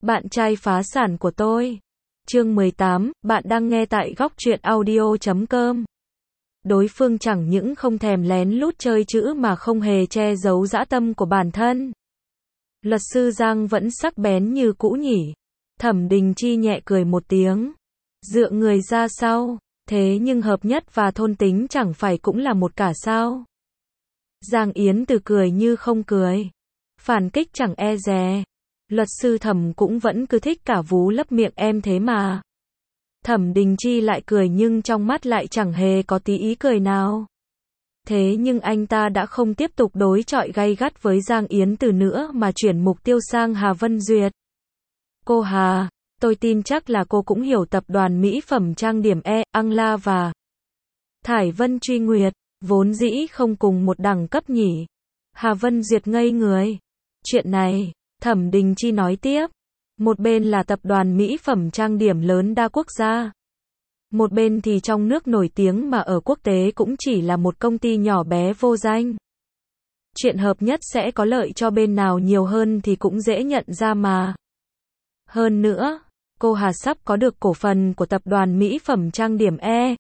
Bạn trai phá sản của tôi. Chương 18, bạn đang nghe tại góc truyện audio.com. Đối phương chẳng những không thèm lén lút chơi chữ mà không hề che giấu dã tâm của bản thân. Luật sư Giang vẫn sắc bén như cũ nhỉ. Thẩm Đình Chi nhẹ cười một tiếng. Dựa người ra sau. Thế nhưng hợp nhất và thôn tính chẳng phải cũng là một cả sao? Giang Yến Từ cười như không cười. Phản kích chẳng e dè. Luật sư Thẩm cũng vẫn cứ thích cả vú lấp miệng em thế mà. Thẩm Đình Chi lại cười nhưng trong mắt lại chẳng hề có tí ý cười nào. Thế nhưng anh ta đã không tiếp tục đối chọi gay gắt với Giang Yến Từ nữa mà chuyển mục tiêu sang Hà Vân Duyệt. Cô Hà, tôi tin chắc là cô cũng hiểu tập đoàn mỹ phẩm trang điểm Angla và Thải Vân Truy Nguyệt, vốn dĩ không cùng một đẳng cấp nhỉ. Hà Vân Duyệt ngây người. Chuyện này, Thẩm Đình Chi nói tiếp. Một bên là tập đoàn mỹ phẩm trang điểm lớn đa quốc gia. Một bên thì trong nước nổi tiếng mà ở quốc tế cũng chỉ là một công ty nhỏ bé vô danh. Chuyện hợp nhất sẽ có lợi cho bên nào nhiều hơn thì cũng dễ nhận ra mà. Hơn nữa, cô Hà sắp có được cổ phần của tập đoàn mỹ phẩm trang điểm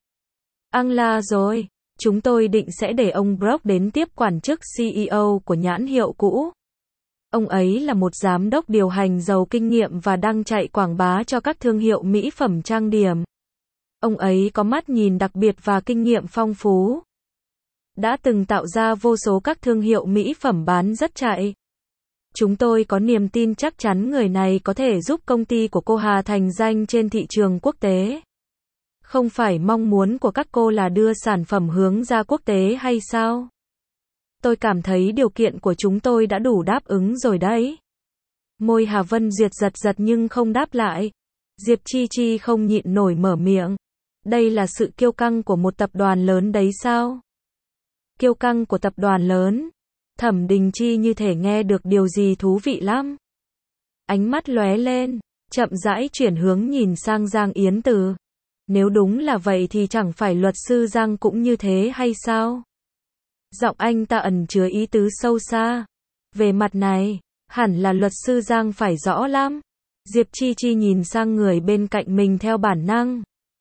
Angla rồi. Chúng tôi định sẽ để ông Brock đến tiếp quản chức CEO của nhãn hiệu cũ. Ông ấy là một giám đốc điều hành giàu kinh nghiệm và đang chạy quảng bá cho các thương hiệu mỹ phẩm trang điểm. Ông ấy có mắt nhìn đặc biệt và kinh nghiệm phong phú. Đã từng tạo ra vô số các thương hiệu mỹ phẩm bán rất chạy. Chúng tôi có niềm tin chắc chắn người này có thể giúp công ty của cô Hà thành danh trên thị trường quốc tế. Không phải mong muốn của các cô là đưa sản phẩm hướng ra quốc tế hay sao? Tôi cảm thấy điều kiện của chúng tôi đã đủ đáp ứng rồi đấy. Môi Hà Vân Duyệt giật giật nhưng không đáp lại. Diệp Chi Chi không nhịn nổi mở miệng. Đây là sự kiêu căng của một tập đoàn lớn đấy sao? Kiêu căng của tập đoàn lớn. Thẩm Đình Chi như thể nghe được điều gì thú vị lắm. Ánh mắt lóe lên, chậm rãi chuyển hướng nhìn sang Giang Yến Từ. Nếu đúng là vậy thì chẳng phải luật sư Giang cũng như thế hay sao? Giọng anh ta ẩn chứa ý tứ sâu xa. Về mặt này, hẳn là luật sư Giang phải rõ lắm. Diệp Chi Chi nhìn sang người bên cạnh mình theo bản năng.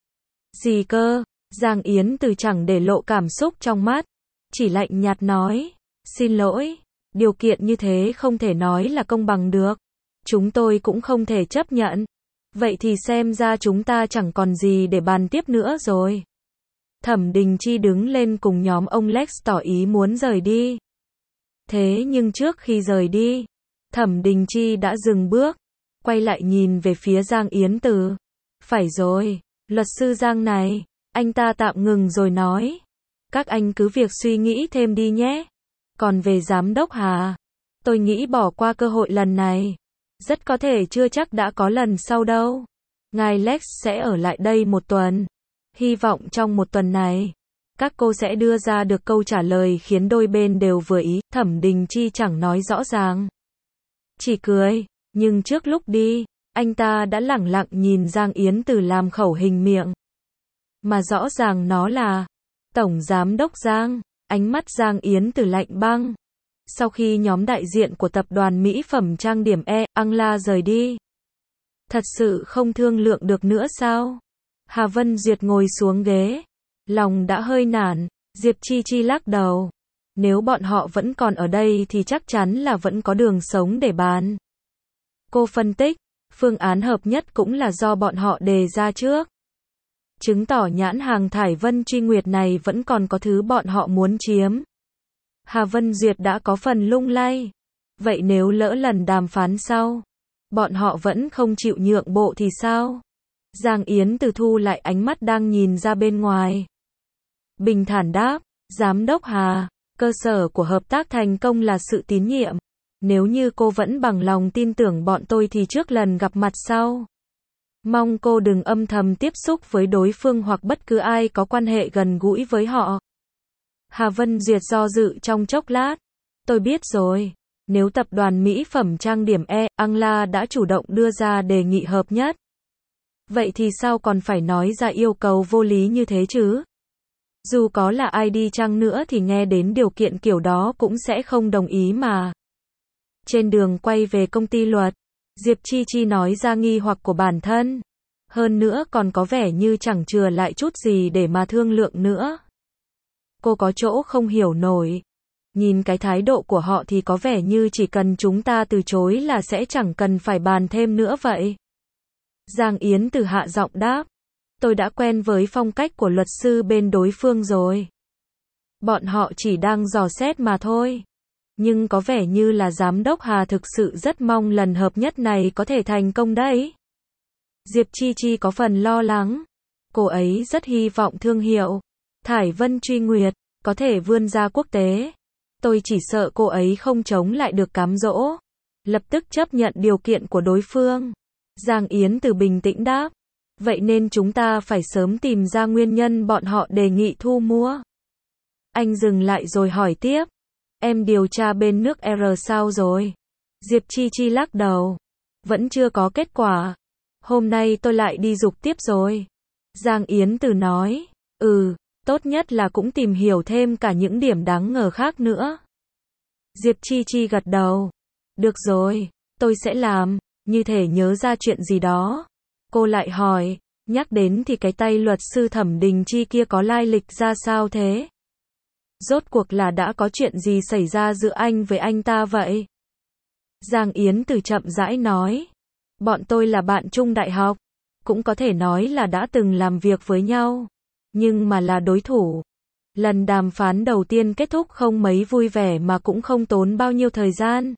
Gì cơ? Giang Yến Từ chẳng để lộ cảm xúc trong mắt. Chỉ lạnh nhạt nói. Xin lỗi, điều kiện như thế không thể nói là công bằng được. Chúng tôi cũng không thể chấp nhận. Vậy thì xem ra chúng ta chẳng còn gì để bàn tiếp nữa rồi. Thẩm Đình Chi đứng lên cùng nhóm ông Lex tỏ ý muốn rời đi. Thế nhưng trước khi rời đi, Thẩm Đình Chi đã dừng bước, quay lại nhìn về phía Giang Yến Từ. Phải rồi, luật sư Giang này, anh ta tạm ngừng rồi nói. Các anh cứ việc suy nghĩ thêm đi nhé. Còn về giám đốc Hà, tôi nghĩ bỏ qua cơ hội lần này. Rất có thể chưa chắc đã có lần sau đâu. Ngài Lex sẽ ở lại đây một tuần. Hy vọng trong một tuần này, các cô sẽ đưa ra được câu trả lời khiến đôi bên đều vừa ý. Thẩm Đình Chi chẳng nói rõ ràng. Chỉ cười, nhưng trước lúc đi, anh ta đã lẳng lặng nhìn Giang Yến Từ làm khẩu hình miệng. Mà rõ ràng nó là Tổng Giám đốc Giang. Ánh mắt Giang Yến Từ lạnh băng. Sau khi nhóm đại diện của tập đoàn mỹ phẩm trang điểm Angla rời đi, thật sự không thương lượng được nữa sao? Hà Vân Duyệt ngồi xuống ghế, lòng đã hơi nản. Diệp Chi Chi lắc đầu. Nếu bọn họ vẫn còn ở đây thì chắc chắn là vẫn có đường sống để bàn. Cô phân tích, phương án hợp nhất cũng là do bọn họ đề ra trước. Chứng tỏ nhãn hàng Thải Vân Truy Nguyệt này vẫn còn có thứ bọn họ muốn chiếm. Hà Vân Duyệt đã có phần lung lay. Vậy nếu lỡ lần đàm phán sau, bọn họ vẫn không chịu nhượng bộ thì sao? Giang Yến Từ thu lại ánh mắt đang nhìn ra bên ngoài. Bình thản đáp, Giám đốc Hà, cơ sở của hợp tác thành công là sự tín nhiệm. Nếu như cô vẫn bằng lòng tin tưởng bọn tôi thì trước lần gặp mặt sau, mong cô đừng âm thầm tiếp xúc với đối phương hoặc bất cứ ai có quan hệ gần gũi với họ. Hà Vân Duyệt do dự trong chốc lát. Tôi biết rồi. Nếu tập đoàn mỹ phẩm trang điểm Angla đã chủ động đưa ra đề nghị hợp nhất, vậy thì sao còn phải nói ra yêu cầu vô lý như thế chứ? Dù có là ai đi chăng nữa thì nghe đến điều kiện kiểu đó cũng sẽ không đồng ý mà. Trên đường quay về công ty luật, Diệp Chi Chi nói ra nghi hoặc của bản thân. Hơn nữa còn có vẻ như chẳng chừa lại chút gì để mà thương lượng nữa. Cô có chỗ không hiểu nổi. Nhìn cái thái độ của họ thì có vẻ như chỉ cần chúng ta từ chối là sẽ chẳng cần phải bàn thêm nữa vậy. Giang Yến Từ hạ giọng đáp. Tôi đã quen với phong cách của luật sư bên đối phương rồi. Bọn họ chỉ đang dò xét mà thôi. Nhưng có vẻ như là giám đốc Hà thực sự rất mong lần hợp nhất này có thể thành công đấy. Diệp Chi Chi có phần lo lắng. Cô ấy rất hy vọng thương hiệu Thải Vân Truy Nguyệt có thể vươn ra quốc tế. Tôi chỉ sợ cô ấy không chống lại được cám dỗ. Lập tức chấp nhận điều kiện của đối phương. Giang Yến Từ bình tĩnh đáp. Vậy nên chúng ta phải sớm tìm ra nguyên nhân bọn họ đề nghị thu mua. Anh dừng lại rồi hỏi tiếp. Em điều tra bên nước R sao rồi? Diệp Chi Chi lắc đầu. Vẫn chưa có kết quả. Hôm nay tôi lại đi dục tiếp rồi. Giang Yến Từ nói. Tốt nhất là cũng tìm hiểu thêm cả những điểm đáng ngờ khác nữa. Diệp Chi Chi gật đầu. Được rồi, tôi sẽ làm. Như thể nhớ ra chuyện gì đó. Cô lại hỏi. Nhắc đến thì cái tay luật sư Thẩm Đình Chi kia có lai lịch ra sao thế? Rốt cuộc là đã có chuyện gì xảy ra giữa anh với anh ta vậy? Giang Yến Từ chậm rãi nói. Bọn tôi là bạn chung đại học. Cũng có thể nói là đã từng làm việc với nhau. Nhưng mà là đối thủ. Lần đàm phán đầu tiên kết thúc không mấy vui vẻ mà cũng không tốn bao nhiêu thời gian.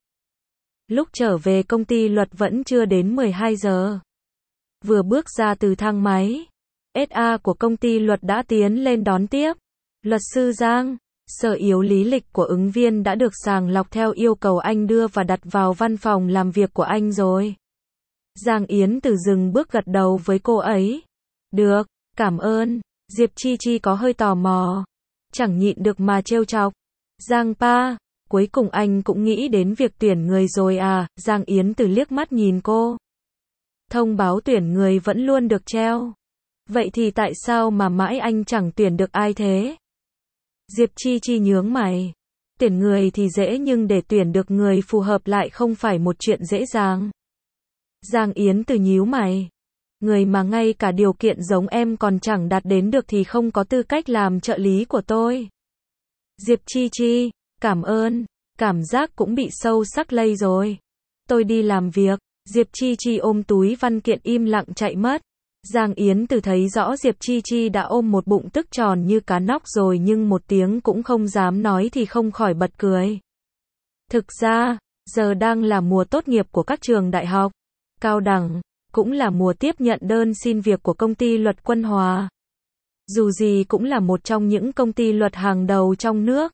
Lúc trở về công ty luật vẫn chưa đến 12 giờ. Vừa bước ra từ thang máy, SA của công ty luật đã tiến lên đón tiếp. Luật sư Giang, sở yếu lý lịch của ứng viên đã được sàng lọc theo yêu cầu anh đưa và đặt vào văn phòng làm việc của anh rồi. Giang Yến Từ dừng bước gật đầu với cô ấy. Được, cảm ơn. Diệp Chi Chi có hơi tò mò. Chẳng nhịn được mà trêu chọc. Giang pa, cuối cùng anh cũng nghĩ đến việc tuyển người rồi à? Giang Yến Từ liếc mắt nhìn cô. Thông báo tuyển người vẫn luôn được treo. Vậy thì tại sao mà mãi anh chẳng tuyển được ai thế? Diệp Chi Chi nhướng mày. Tuyển người thì dễ nhưng để tuyển được người phù hợp lại không phải một chuyện dễ dàng. Giang Yến Từ nhíu mày. Người mà ngay cả điều kiện giống em còn chẳng đạt đến được thì không có tư cách làm trợ lý của tôi. Diệp Chi Chi, cảm ơn. Cảm giác cũng bị sâu sắc lây rồi. Tôi đi làm việc. Diệp Chi Chi ôm túi văn kiện im lặng chạy mất. Giang Yến Từ thấy rõ Diệp Chi Chi đã ôm một bụng tức tròn như cá nóc rồi nhưng một tiếng cũng không dám nói thì không khỏi bật cười. Thực ra, giờ đang là mùa tốt nghiệp của các trường đại học, cao đẳng, cũng là mùa tiếp nhận đơn xin việc của công ty luật Quân Hòa. Dù gì cũng là một trong những công ty luật hàng đầu trong nước.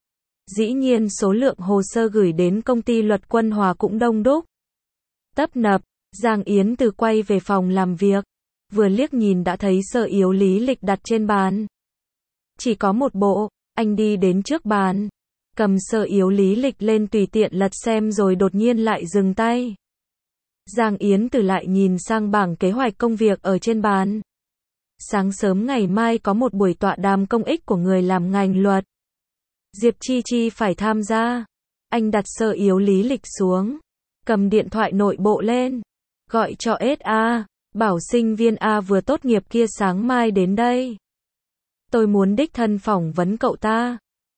Dĩ nhiên số lượng hồ sơ gửi đến công ty luật Quân Hòa cũng đông đúc. Tấp nập, Giang Yến Từ quay về phòng làm việc. Vừa liếc nhìn đã thấy sơ yếu lý lịch đặt trên bàn. Chỉ có một bộ, anh đi đến trước bàn. Cầm sơ yếu lý lịch lên tùy tiện lật xem rồi đột nhiên lại dừng tay. Giang Yến Từ lại nhìn sang bảng kế hoạch công việc ở trên bàn. Sáng sớm ngày mai có một buổi tọa đàm công ích của người làm ngành luật. Diệp Chi Chi phải tham gia. Anh đặt sơ yếu lý lịch xuống. Cầm điện thoại nội bộ lên. Gọi cho SA. Bảo sinh viên A vừa tốt nghiệp kia sáng mai đến đây. Tôi muốn đích thân phỏng vấn cậu ta.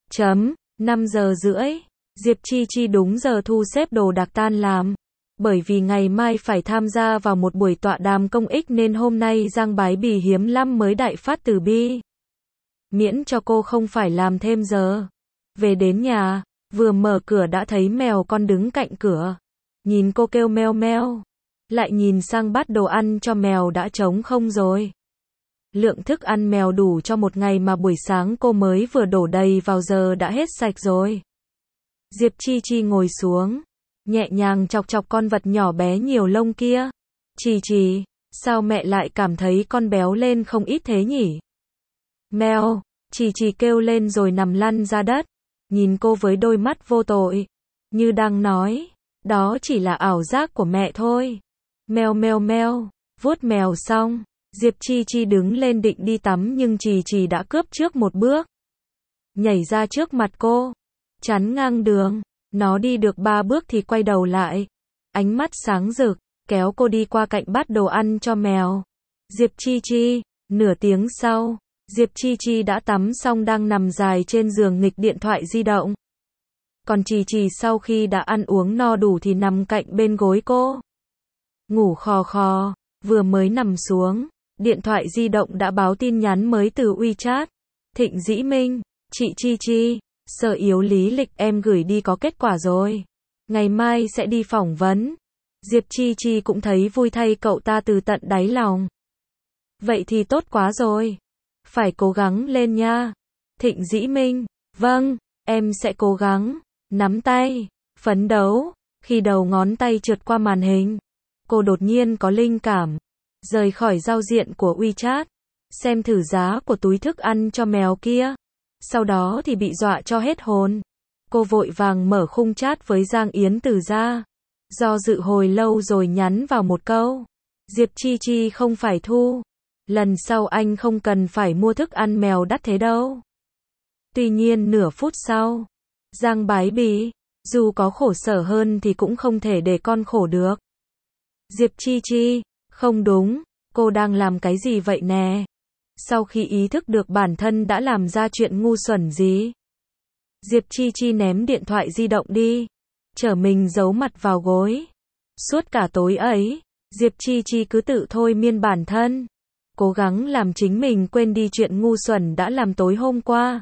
5 giờ rưỡi. Diệp Chi Chi đúng giờ thu xếp đồ đạc tan làm. Bởi vì ngày mai phải tham gia vào một buổi tọa đàm công ích nên hôm nay Giang Bái Bì hiếm lắm mới đại phát từ bi. Miễn cho cô không phải làm thêm giờ. Về đến nhà, vừa mở cửa đã thấy mèo con đứng cạnh cửa. Nhìn cô kêu meo meo. Lại nhìn sang bát đồ ăn cho mèo đã trống không rồi. Lượng thức ăn mèo đủ cho một ngày mà buổi sáng cô mới vừa đổ đầy vào giờ đã hết sạch rồi. Diệp Chi Chi ngồi xuống, nhẹ nhàng chọc chọc con vật nhỏ bé nhiều lông kia. Chi Chi, sao mẹ lại cảm thấy con béo lên không ít thế nhỉ? Mèo, Chi Chi kêu lên rồi nằm lăn ra đất. Nhìn cô với đôi mắt vô tội. Như đang nói, đó chỉ là ảo giác của mẹ thôi. Meo meo meo, vuốt mèo xong, Diệp Chi Chi đứng lên định đi tắm nhưng Chi Chi đã cướp trước một bước. Nhảy ra trước mặt cô, chắn ngang đường, nó đi được 3 bước thì quay đầu lại. ánh mắt sáng rực, kéo cô đi qua cạnh bát đồ ăn cho mèo. Diệp Chi Chi, nửa tiếng sau, Diệp Chi Chi đã tắm xong đang nằm dài trên giường nghịch điện thoại di động. Còn Trì Trì sau khi đã ăn uống no đủ thì nằm cạnh bên gối cô. Ngủ khò khò, vừa mới nằm xuống, điện thoại di động đã báo tin nhắn mới từ WeChat. Thịnh Dĩ Minh, chị Chi Chi, sở yếu lý lịch em gửi đi có kết quả rồi. Ngày mai sẽ đi phỏng vấn. Diệp Chi Chi cũng thấy vui thay cậu ta từ tận đáy lòng. Vậy thì tốt quá rồi. Phải cố gắng lên nha. Thịnh Dĩ Minh, vâng, em sẽ cố gắng. Nắm tay, phấn đấu. Khi đầu ngón tay trượt qua màn hình, cô đột nhiên có linh cảm. Rời khỏi giao diện của WeChat, xem thử giá của túi thức ăn cho mèo kia. Sau đó thì bị dọa cho hết hồn. Cô vội vàng mở khung chat với Giang Yến Từ ra. Do dự hồi lâu rồi nhắn vào một câu. Diệp Chi Chi không phải Thu. Lần sau anh không cần phải mua thức ăn mèo đắt thế đâu. Tuy nhiên nửa phút sau, Giang Bái Bì, dù có khổ sở hơn thì cũng không thể để con khổ được. Diệp Chi Chi, không đúng, cô đang làm cái gì vậy nè? Sau khi ý thức được bản thân đã làm ra chuyện ngu xuẩn gì, Diệp Chi Chi ném điện thoại di động đi, trở mình giấu mặt vào gối. Suốt cả tối ấy, Diệp Chi Chi cứ tự thôi miên bản thân, cố gắng làm chính mình quên đi chuyện ngu xuẩn đã làm tối hôm qua.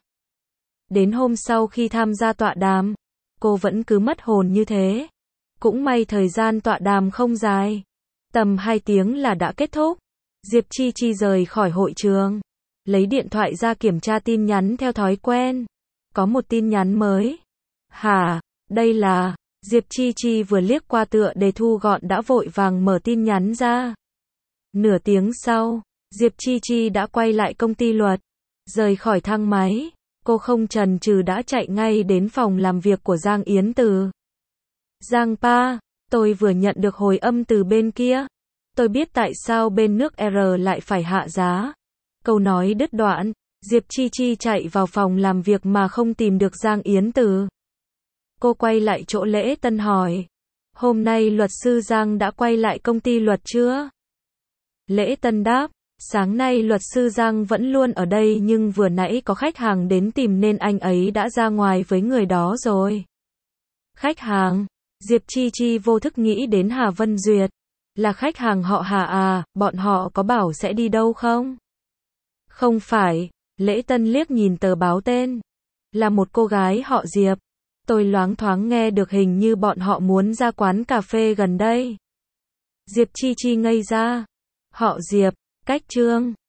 Đến hôm sau khi tham gia tọa đàm, cô vẫn cứ mất hồn như thế. Cũng may thời gian tọa đàm không dài, tầm 2 tiếng là đã kết thúc. Diệp Chi Chi rời khỏi hội trường, lấy điện thoại ra kiểm tra tin nhắn theo thói quen. Có một tin nhắn mới. Hả, đây là... Diệp Chi Chi vừa liếc qua tựa đề thu gọn đã vội vàng mở tin nhắn ra. Nửa tiếng sau, Diệp Chi Chi đã quay lại công ty luật. Rời khỏi thang máy, cô không chần chừ đã chạy ngay đến phòng làm việc của Giang Yến Từ. Giang Pa, tôi vừa nhận được hồi âm từ bên kia. Tôi biết tại sao bên nước R lại phải hạ giá. Câu nói đứt đoạn, Diệp Chi Chi chạy vào phòng làm việc mà không tìm được Giang Yến Từ. Cô quay lại chỗ Lễ Tân hỏi. Hôm nay luật sư Giang đã quay lại công ty luật chưa? Lễ Tân đáp. Sáng nay luật sư Giang vẫn luôn ở đây nhưng vừa nãy có khách hàng đến tìm nên anh ấy đã ra ngoài với người đó rồi. Khách hàng? Diệp Chi Chi vô thức nghĩ đến Hà Vân Duyệt. Là khách hàng họ Hà à, bọn họ có bảo sẽ đi đâu không? Không phải, Lễ Tân liếc nhìn tờ báo tên. Là một cô gái họ Diệp. Tôi loáng thoáng nghe được hình như bọn họ muốn ra quán cà phê gần đây. Diệp Chi Chi ngây ra. Họ Diệp, cách Trương.